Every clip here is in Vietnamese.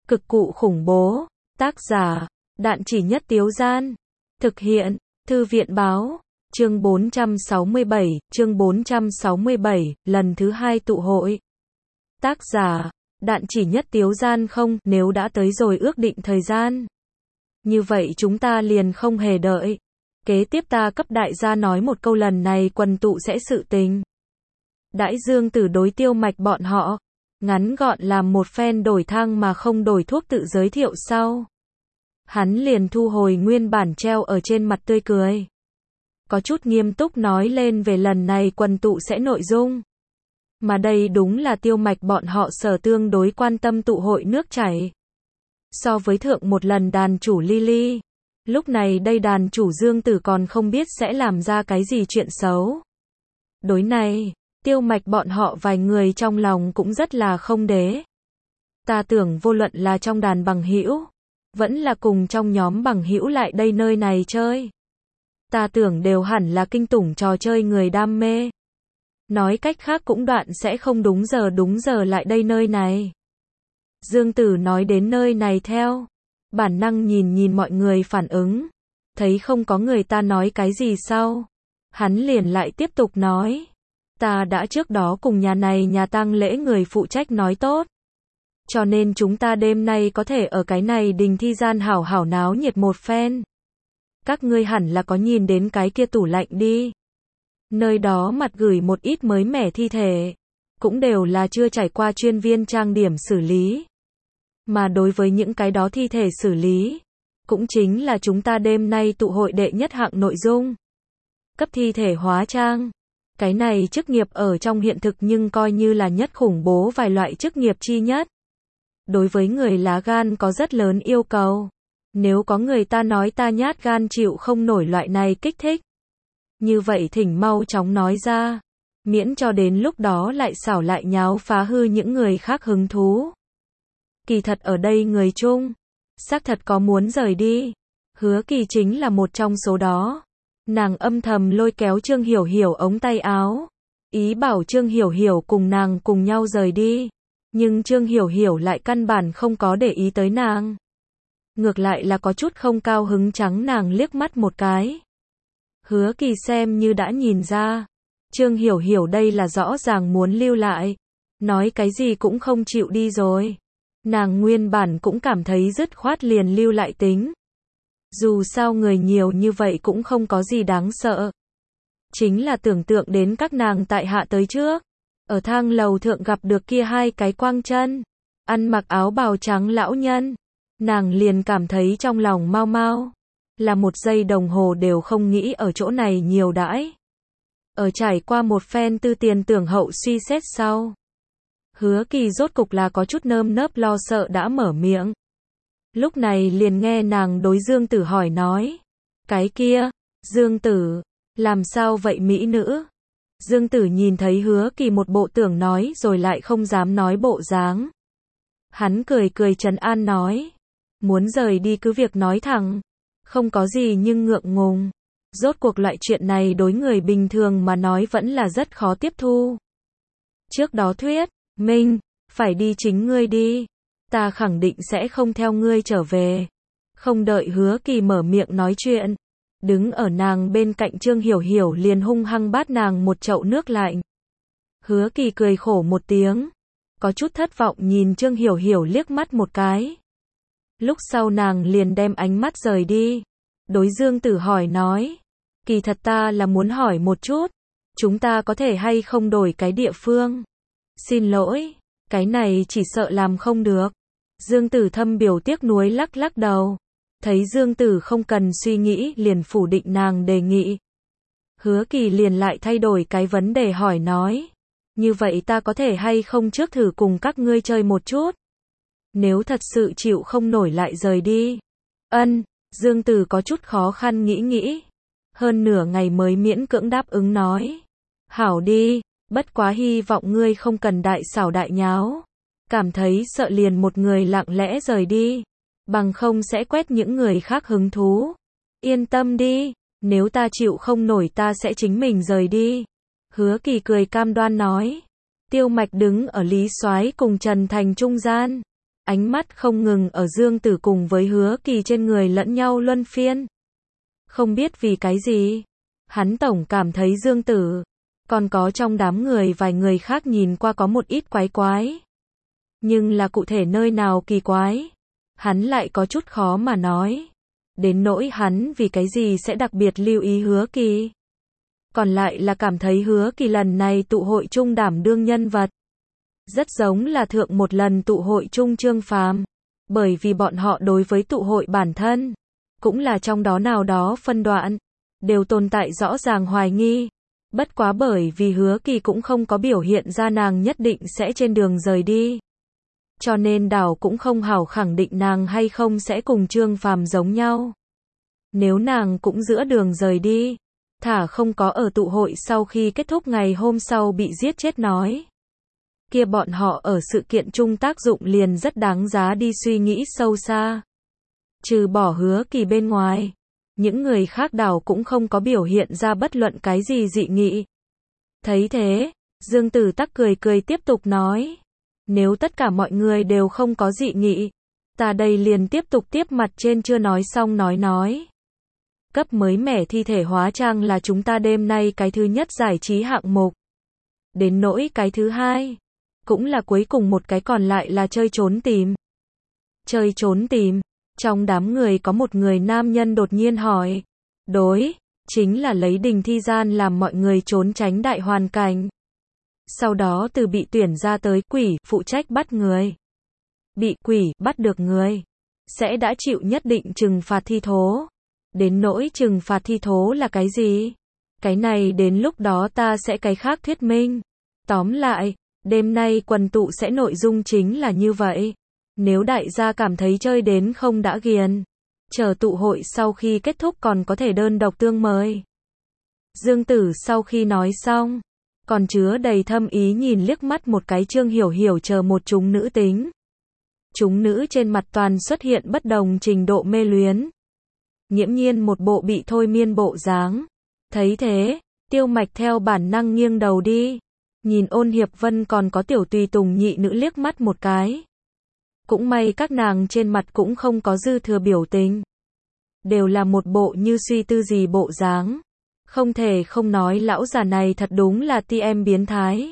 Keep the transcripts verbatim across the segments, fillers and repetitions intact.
Cực cụ khủng bố. Tác giả, Đạn Chỉ Nhất Tiếu Gian. Thực hiện, Thư viện báo. Chương bốn trăm sáu mươi bảy, chương bốn trăm sáu mươi bảy, lần thứ hai tụ hội. Tác giả, Đạn Chỉ Nhất Tiếu Gian. Không, nếu đã tới rồi ước định thời gian, như vậy chúng ta liền không hề đợi. Kế tiếp ta cấp đại gia nói một câu, lần này quần tụ sẽ sự tình. Đãi Dương Tử đối Tiêu Mạch bọn họ, ngắn gọn làm một phen đổi thang mà không đổi thuốc tự giới thiệu sau. Hắn liền thu hồi nguyên bản treo ở trên mặt tươi cười. Có chút nghiêm túc nói lên về lần này quần tụ sẽ nội dung. Mà đây đúng là Tiêu Mạch bọn họ sở tương đối quan tâm tụ hội nước chảy. So với thượng một lần đàn chủ Lily, lúc này đây đàn chủ Dương Tử còn không biết sẽ làm ra cái gì chuyện xấu. Đối này, Tiêu Mạch bọn họ vài người trong lòng cũng rất là không đế. Ta tưởng vô luận là trong đàn bằng hữu, vẫn là cùng trong nhóm bằng hữu lại đây nơi này chơi, ta tưởng đều hẳn là kinh tủng trò chơi người đam mê. Nói cách khác cũng đoạn sẽ không đúng giờ đúng giờ lại đây nơi này. Dương Tử nói đến nơi này theo bản năng nhìn nhìn mọi người phản ứng, thấy không có người ta nói cái gì sau, hắn liền lại tiếp tục nói. Ta đã trước đó cùng nhà này nhà tang lễ người phụ trách nói tốt, cho nên chúng ta đêm nay có thể ở cái này đình thi gian hảo hảo náo nhiệt một phen. Các ngươi hẳn là có nhìn đến cái kia tủ lạnh đi. Nơi đó mặt gửi một ít mới mẻ thi thể, cũng đều là chưa trải qua chuyên viên trang điểm xử lý. Mà đối với những cái đó thi thể xử lý, cũng chính là chúng ta đêm nay tụ hội đệ nhất hạng nội dung. Cấp thi thể hóa trang. Cái này chức nghiệp ở trong hiện thực nhưng coi như là nhất khủng bố vài loại chức nghiệp chi nhất. Đối với người lá gan có rất lớn yêu cầu. Nếu có người ta nói ta nhát gan chịu không nổi loại này kích thích, như vậy thỉnh mau chóng nói ra, miễn cho đến lúc đó lại xảo lại nháo phá hư những người khác hứng thú. Kỳ thật ở đây người chung, xác thật có muốn rời đi. Hứa Kỳ chính là một trong số đó. Nàng âm thầm lôi kéo Trương Hiểu Hiểu ống tay áo, ý bảo Trương Hiểu Hiểu cùng nàng cùng nhau rời đi. Nhưng Trương Hiểu Hiểu lại căn bản không có để ý tới nàng. Ngược lại là có chút không cao hứng trắng nàng liếc mắt một cái. Hứa Kỳ xem như đã nhìn ra, Trương Hiểu Hiểu đây là rõ ràng muốn lưu lại, nói cái gì cũng không chịu đi rồi. Nàng nguyên bản cũng cảm thấy dứt khoát liền lưu lại tính. Dù sao người nhiều như vậy cũng không có gì đáng sợ. Chính là tưởng tượng đến các nàng tại hạ tới trước, ở thang lầu thượng gặp được kia hai cái quang chân, ăn mặc áo bào trắng lão nhân, nàng liền cảm thấy trong lòng mau mau, là một giây đồng hồ đều không nghĩ ở chỗ này nhiều đãi. Ở trải qua một phen tư tiền tưởng hậu suy xét sau, Hứa Kỳ rốt cục là có chút nơm nớp lo sợ đã mở miệng. Lúc này liền nghe nàng đối Dương Tử hỏi nói. Cái kia, Dương Tử, làm sao vậy mỹ nữ? Dương Tử nhìn thấy Hứa Kỳ một bộ tưởng nói rồi lại không dám nói bộ dáng. Hắn cười cười trấn an nói. Muốn rời đi cứ việc nói thẳng. Không có gì nhưng ngượng ngùng. Rốt cuộc loại chuyện này đối người bình thường mà nói vẫn là rất khó tiếp thu. Trước đó thuyết, Minh, phải đi chính ngươi đi. Ta khẳng định sẽ không theo ngươi trở về. Không đợi Hứa Kỳ mở miệng nói chuyện, đứng ở nàng bên cạnh Trương Hiểu Hiểu liền hung hăng bát nàng một chậu nước lạnh. Hứa Kỳ cười khổ một tiếng, có chút thất vọng nhìn Trương Hiểu Hiểu liếc mắt một cái. Lúc sau nàng liền đem ánh mắt rời đi, đối Dương Tử hỏi nói. Kỳ thật ta là muốn hỏi một chút, chúng ta có thể hay không đổi cái địa phương? Xin lỗi, cái này chỉ sợ làm không được. Dương Tử thâm biểu tiếc nuối lắc lắc đầu. Thấy Dương Tử không cần suy nghĩ liền phủ định nàng đề nghị. Hứa Kỳ liền lại thay đổi cái vấn đề hỏi nói. Như vậy ta có thể hay không trước thử cùng các ngươi chơi một chút? Nếu thật sự chịu không nổi lại rời đi. Ân, Dương Tử có chút khó khăn nghĩ nghĩ. Hơn nửa ngày mới miễn cưỡng đáp ứng nói. Hảo đi, bất quá hy vọng ngươi không cần đại xảo đại nháo. Cảm thấy sợ liền một người lặng lẽ rời đi, bằng không sẽ quét những người khác hứng thú. Yên tâm đi, nếu ta chịu không nổi ta sẽ chính mình rời đi. Hứa Kỳ cười cam đoan nói. Tiêu Mạch đứng ở Lý Soái cùng Trần Thành trung gian. ánh mắt không ngừng ở Dương Tử cùng với Hứa Kỳ trên người lẫn nhau luân phiên. Không biết vì cái gì, hắn tổng cảm thấy Dương Tử, còn có trong đám người vài người khác nhìn qua có một ít quái quái. Nhưng là cụ thể nơi nào kỳ quái, hắn lại có chút khó mà nói. Đến nỗi hắn vì cái gì sẽ đặc biệt lưu ý Hứa Kỳ. Còn lại là cảm thấy Hứa Kỳ lần này tụ hội chung đảm đương nhân vật. Rất giống là thượng một lần tụ hội chung Trương Phàm. Bởi vì bọn họ đối với tụ hội bản thân, cũng là trong đó nào đó phân đoạn, đều tồn tại rõ ràng hoài nghi. Bất quá bởi vì Hứa Kỳ cũng không có biểu hiện ra nàng nhất định sẽ trên đường rời đi. Cho nên đảo cũng không hảo khẳng định nàng hay không sẽ cùng Trương Phàm giống nhau. Nếu nàng cũng giữa đường rời đi, thả không có ở tụ hội sau khi kết thúc ngày hôm sau bị giết chết nói. Kia bọn họ ở sự kiện chung tác dụng liền rất đáng giá đi suy nghĩ sâu xa. Trừ bỏ Hứa Kỳ bên ngoài, những người khác đảo cũng không có biểu hiện ra bất luận cái gì dị nghị. Thấy thế, Dương Tử tắc cười cười tiếp tục nói. Nếu tất cả mọi người đều không có dị nghị, ta đây liền tiếp tục tiếp mặt trên chưa nói xong nói nói. Cấp mới mẻ thi thể hóa trang là chúng ta đêm nay cái thứ nhất giải trí hạng mục. Đến nỗi cái thứ hai, cũng là cuối cùng một cái còn lại là chơi trốn tìm. Chơi trốn tìm, trong đám người có một người nam nhân đột nhiên hỏi. Đối, chính là lấy Đình Thi Gian làm mọi người trốn tránh đại hoàn cảnh. Sau đó từ bị tuyển ra tới quỷ, phụ trách bắt người. Bị quỷ, bắt được người, sẽ đã chịu nhất định trừng phạt thi thố. Đến nỗi trừng phạt thi thố là cái gì? Cái này đến lúc đó ta sẽ cái khác thuyết minh. Tóm lại, đêm nay quần tụ sẽ nội dung chính là như vậy. Nếu đại gia cảm thấy chơi đến không đã ghiền, chờ tụ hội sau khi kết thúc còn có thể đơn độc tương mời. Dương Tử sau khi nói xong, còn chứa đầy thâm ý nhìn liếc mắt một cái Trương Hiểu Hiểu chờ một chúng nữ tính. Chúng nữ trên mặt toàn xuất hiện bất đồng trình độ mê luyến. Nghiễm nhiên một bộ bị thôi miên bộ dáng. Thấy thế, Tiêu Mạch theo bản năng nghiêng đầu đi. Nhìn Ôn Hiệp Vân còn có Tiểu Tùy Tùng nhị nữ liếc mắt một cái. Cũng may các nàng trên mặt cũng không có dư thừa biểu tình. Đều là một bộ như suy tư gì bộ dáng. Không thể không nói lão già này thật đúng là ti em biến thái.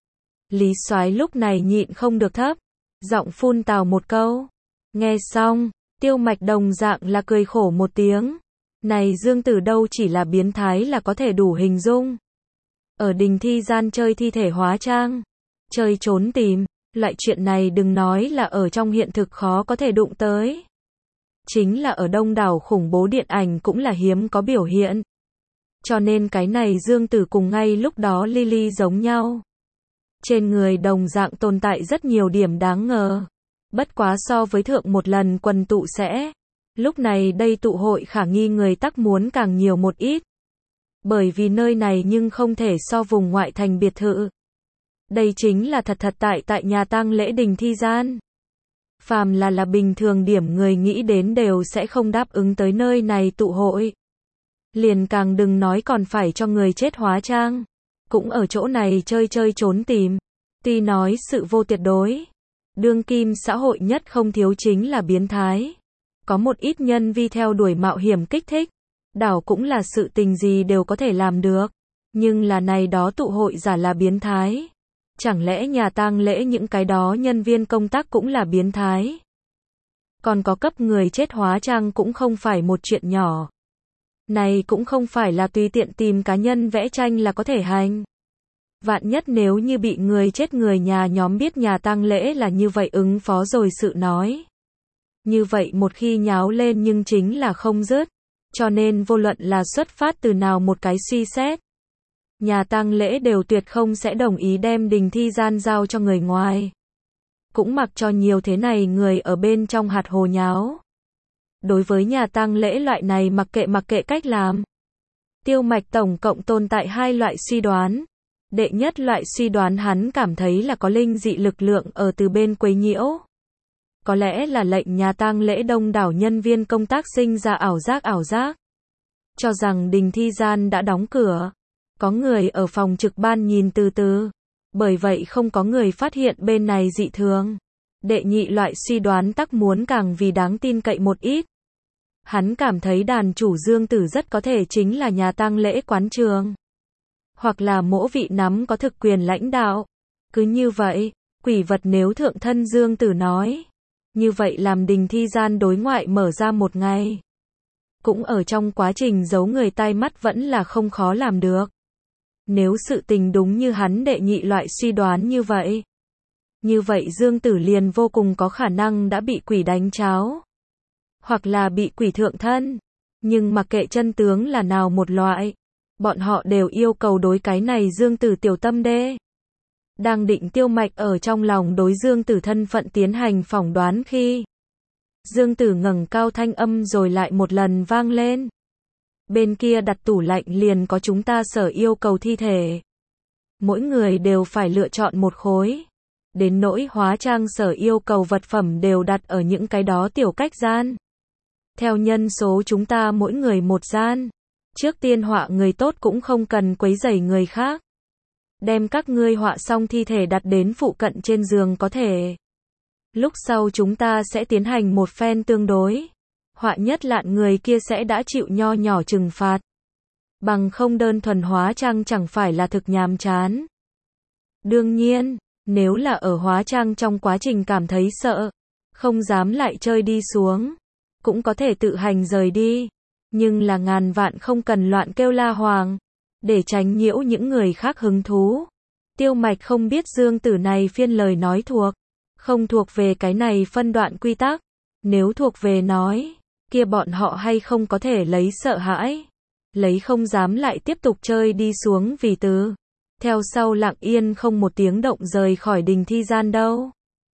Lý Soái lúc này nhịn không được thấp giọng phun tào một câu. Nghe xong, Tiêu Mạch đồng dạng là cười khổ một tiếng. Này Dương Tử đâu chỉ là biến thái là có thể đủ hình dung. Ở Đình Thi Gian chơi thi thể hóa trang, chơi trốn tìm, loại chuyện này đừng nói là ở trong hiện thực khó có thể đụng tới. Chính là ở đông đảo khủng bố điện ảnh cũng là hiếm có biểu hiện. Cho nên cái này Dương Tử cùng ngay lúc đó Lily giống nhau. Trên người đồng dạng tồn tại rất nhiều điểm đáng ngờ. Bất quá so với thượng một lần quần tụ sẽ, lúc này đây tụ hội khả nghi người tắc muốn càng nhiều một ít. Bởi vì nơi này nhưng không thể so vùng ngoại thành biệt thự. Đây chính là thật thật tại tại nhà tang lễ Đình Thi Gian. Phàm là là bình thường điểm người nghĩ đến đều sẽ không đáp ứng tới nơi này tụ hội. Liền càng đừng nói còn phải cho người chết hóa trang. Cũng ở chỗ này chơi chơi trốn tìm. Tuy nói sự vô tuyệt đối. Đương kim xã hội nhất không thiếu chính là biến thái. Có một ít nhân vi theo đuổi mạo hiểm kích thích. Đảo cũng là sự tình gì đều có thể làm được. Nhưng là này đó tụ hội giả là biến thái. Chẳng lẽ nhà tang lễ những cái đó nhân viên công tác cũng là biến thái? Còn có cấp người chết hóa trang cũng không phải một chuyện nhỏ. Này cũng không phải là tùy tiện tìm cá nhân vẽ tranh là có thể hành. Vạn nhất nếu như bị người chết người nhà nhóm biết nhà tang lễ là như vậy ứng phó rồi sự nói. Như vậy một khi nháo lên nhưng chính là không dứt. Cho nên vô luận là xuất phát từ nào một cái suy xét. Nhà tang lễ đều tuyệt không sẽ đồng ý đem Đình Thi Gian giao cho người ngoài. Cũng mặc cho nhiều thế này người ở bên trong hạt hồ nháo. Đối với nhà tang lễ loại này mặc kệ mặc kệ cách làm. Tiêu Mạch tổng cộng tồn tại hai loại suy đoán. Đệ nhất loại suy đoán hắn cảm thấy là có linh dị lực lượng ở từ bên quấy nhiễu. Có lẽ là lệnh nhà tang lễ đông đảo nhân viên công tác sinh ra ảo giác ảo giác. Cho rằng Đình Thi Gian đã đóng cửa. Có người ở phòng trực ban nhìn từ từ. Bởi vậy không có người phát hiện bên này dị thường. Đệ nhị loại suy đoán tắc muốn càng vì đáng tin cậy một ít. Hắn cảm thấy đàn chủ Dương Tử rất có thể chính là nhà tang lễ quán trường. Hoặc là mỗ vị nắm có thực quyền lãnh đạo. Cứ như vậy, quỷ vật nếu thượng thân Dương Tử nói. Như vậy làm đình thi gian đối ngoại mở ra một ngày. Cũng ở trong quá trình giấu người tai mắt vẫn là không khó làm được. Nếu sự tình đúng như hắn đệ nhị loại suy đoán như vậy. Như vậy Dương Tử liền vô cùng có khả năng đã bị quỷ đánh cháo. Hoặc là bị quỷ thượng thân. Nhưng mặc kệ chân tướng là nào một loại. Bọn họ đều yêu cầu đối cái này Dương Tử tiểu tâm đê. Đang định Tiêu Mạch ở trong lòng đối Dương Tử thân phận tiến hành phỏng đoán khi. Dương Tử ngẩng cao thanh âm rồi lại một lần vang lên. Bên kia đặt tủ lạnh liền có chúng ta sở yêu cầu thi thể. Mỗi người đều phải lựa chọn một khối. Đến nỗi hóa trang sở yêu cầu vật phẩm đều đặt ở những cái đó tiểu cách gian. Theo nhân số chúng ta mỗi người một gian. Trước tiên họa người tốt cũng không cần quấy rầy người khác. Đem các ngươi họa xong thi thể đặt đến phụ cận trên giường có thể. Lúc sau chúng ta sẽ tiến hành một phen tương đối. Họa nhất lạn người kia sẽ đã chịu nho nhỏ trừng phạt. Bằng không đơn thuần hóa trang chẳng phải là thực nhàm chán. Đương nhiên, nếu là ở hóa trang trong quá trình cảm thấy sợ, không dám lại chơi đi xuống, cũng có thể tự hành rời đi. Nhưng là ngàn vạn không cần loạn kêu la hoàng, để tránh nhiễu những người khác hứng thú. Tiêu Mạch không biết Dương Tử này phiên lời nói thuộc, không thuộc về cái này phân đoạn quy tắc. Nếu thuộc về nói, kia bọn họ hay không có thể lấy sợ hãi, lấy không dám lại tiếp tục chơi đi xuống vì từ. Theo sau lặng yên không một tiếng động rời khỏi đình thi gian đâu.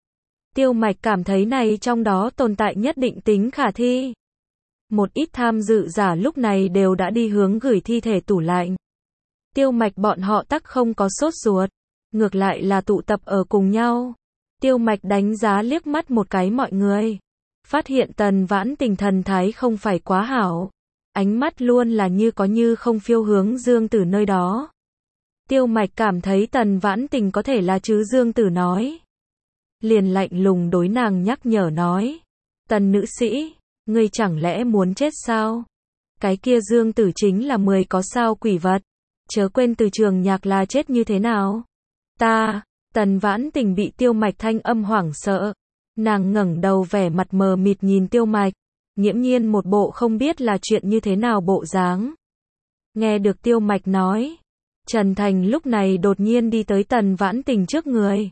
Tiêu Mạch cảm thấy này trong đó tồn tại nhất định tính khả thi. Một ít tham dự giả lúc này đều đã đi hướng gửi thi thể tủ lạnh. Tiêu Mạch bọn họ tắc không có sốt ruột, ngược lại là tụ tập ở cùng nhau. Tiêu Mạch đánh giá liếc mắt một cái mọi người, phát hiện Tần Vãn Tình thần thái không phải quá hảo, ánh mắt luôn là như có như không phiêu hướng Dương Tử nơi đó. Tiêu Mạch cảm thấy Tần Vãn Tình có thể là chứ Dương Tử nói. Liền lạnh lùng đối nàng nhắc nhở nói, Tần nữ sĩ, ngươi chẳng lẽ muốn chết sao? Cái kia Dương Tử chính là mười có sao quỷ vật, chớ quên từ trường nhạc là chết như thế nào. Ta, Tần Vãn Tình bị Tiêu Mạch thanh âm hoảng sợ, nàng ngẩng đầu vẻ mặt mờ mịt nhìn Tiêu Mạch, nghiễm nhiên một bộ không biết là chuyện như thế nào bộ dáng. Nghe được Tiêu Mạch nói, Trần Thành lúc này đột nhiên đi tới Tần Vãn Tình trước người.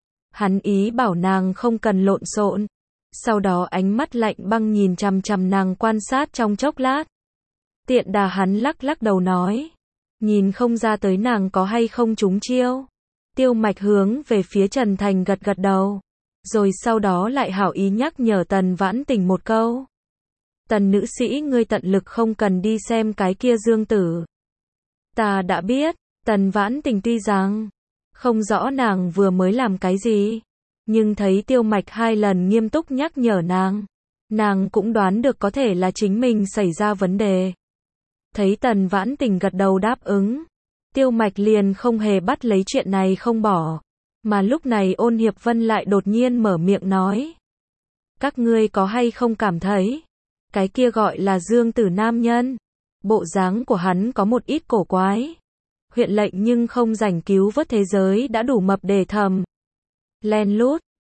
Hắn ý bảo nàng không cần lộn xộn, sau đó ánh mắt lạnh băng nhìn chằm chằm nàng quan sát trong chốc lát. Tiện đà hắn lắc lắc đầu nói, nhìn không ra tới nàng có hay không trúng chiêu. Tiêu Mạch hướng về phía Trần Thành gật gật đầu, rồi sau đó lại hảo ý nhắc nhở Tần Vãn Tình một câu. Tần nữ sĩ ngươi tận lực không cần đi xem cái kia Dương Tử. Ta đã biết. Tần Vãn Tình tuy rằng không rõ nàng vừa mới làm cái gì, nhưng thấy Tiêu Mạch hai lần nghiêm túc nhắc nhở nàng, nàng cũng đoán được có thể là chính mình xảy ra vấn đề. Thấy Tần Vãn Tình gật đầu đáp ứng, Tiêu Mạch liền không hề bắt lấy chuyện này không bỏ, mà lúc này Ôn Hiệp Vân lại đột nhiên mở miệng nói. Các ngươi có hay không cảm thấy, cái kia gọi là Dương Tử nam nhân, bộ dáng của hắn có một ít cổ quái. Huyện lệnh nhưng không rảnh cứu vớt thế giới đã đủ mập để thầm. Len lút,